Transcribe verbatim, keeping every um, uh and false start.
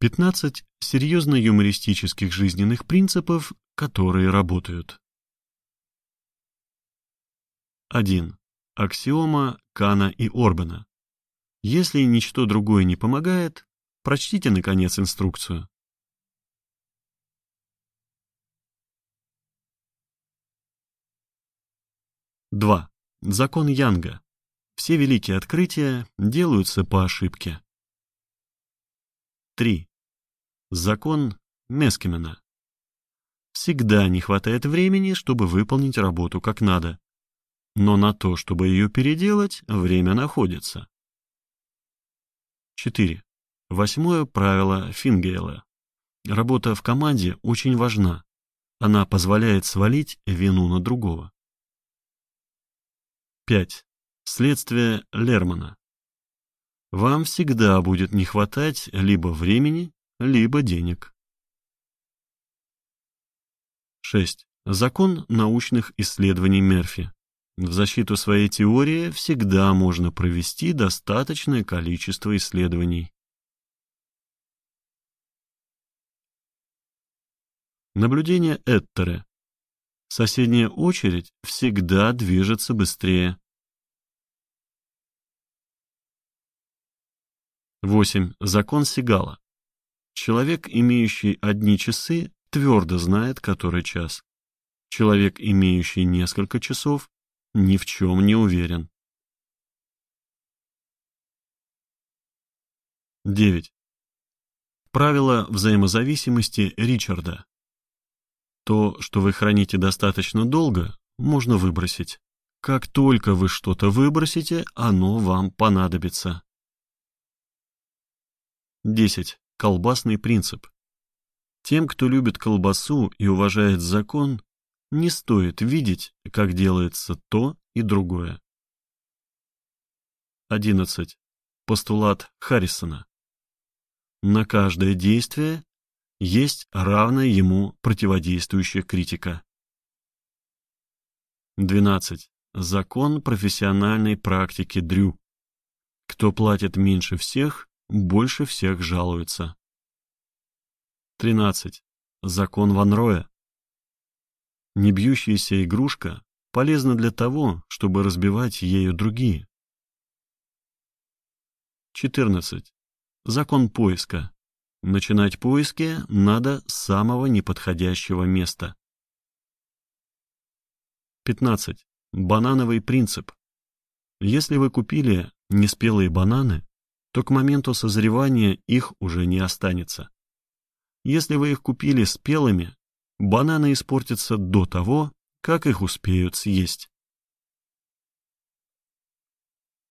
пятнадцать серьезно-юмористических жизненных принципов, которые работают. один. Аксиома Кана и Орбена. Если ничто другое не помогает, прочтите, наконец, инструкцию. два. Закон Янга. Все великие открытия делаются по ошибке. три. Закон Мескимена. Всегда не хватает времени, чтобы выполнить работу как надо, но на то, чтобы ее переделать, время находится. четыре. Восьмое правило Фингейла. Работа в команде очень важна. Она позволяет свалить вину на другого. пять. Следствие Лермана. Вам всегда будет не хватать либо времени, либо денег. шесть. Закон научных исследований Мерфи. В защиту своей теории всегда можно провести достаточное количество исследований. Наблюдение Эттере. Соседняя очередь всегда движется быстрее. восемь. Закон Сигала. Человек, имеющий одни часы, твердо знает, который час. Человек, имеющий несколько часов, ни в чем не уверен. девять. Правило взаимозависимости Ричарда. То, что вы храните достаточно долго, можно выбросить. Как только вы что-то выбросите, оно вам понадобится. десять. Колбасный принцип. Тем, кто любит колбасу и уважает закон, не стоит видеть, как делается то и другое. одиннадцать. Постулат Харрисона. На каждое действие есть равная ему противодействующая критика. двенадцать. Закон профессиональной практики Дрю. Кто платит меньше всех, больше всех жалуется. тринадцать. Закон Ван Роя. Небьющаяся игрушка полезна для того, чтобы разбивать ею другие. четырнадцать. Закон поиска. Начинать поиски надо с самого неподходящего места. пятнадцать. Банановый принцип. Если вы купили неспелые бананы, то к моменту созревания их уже не останется. Если вы их купили спелыми, бананы испортятся до того, как их успеют съесть.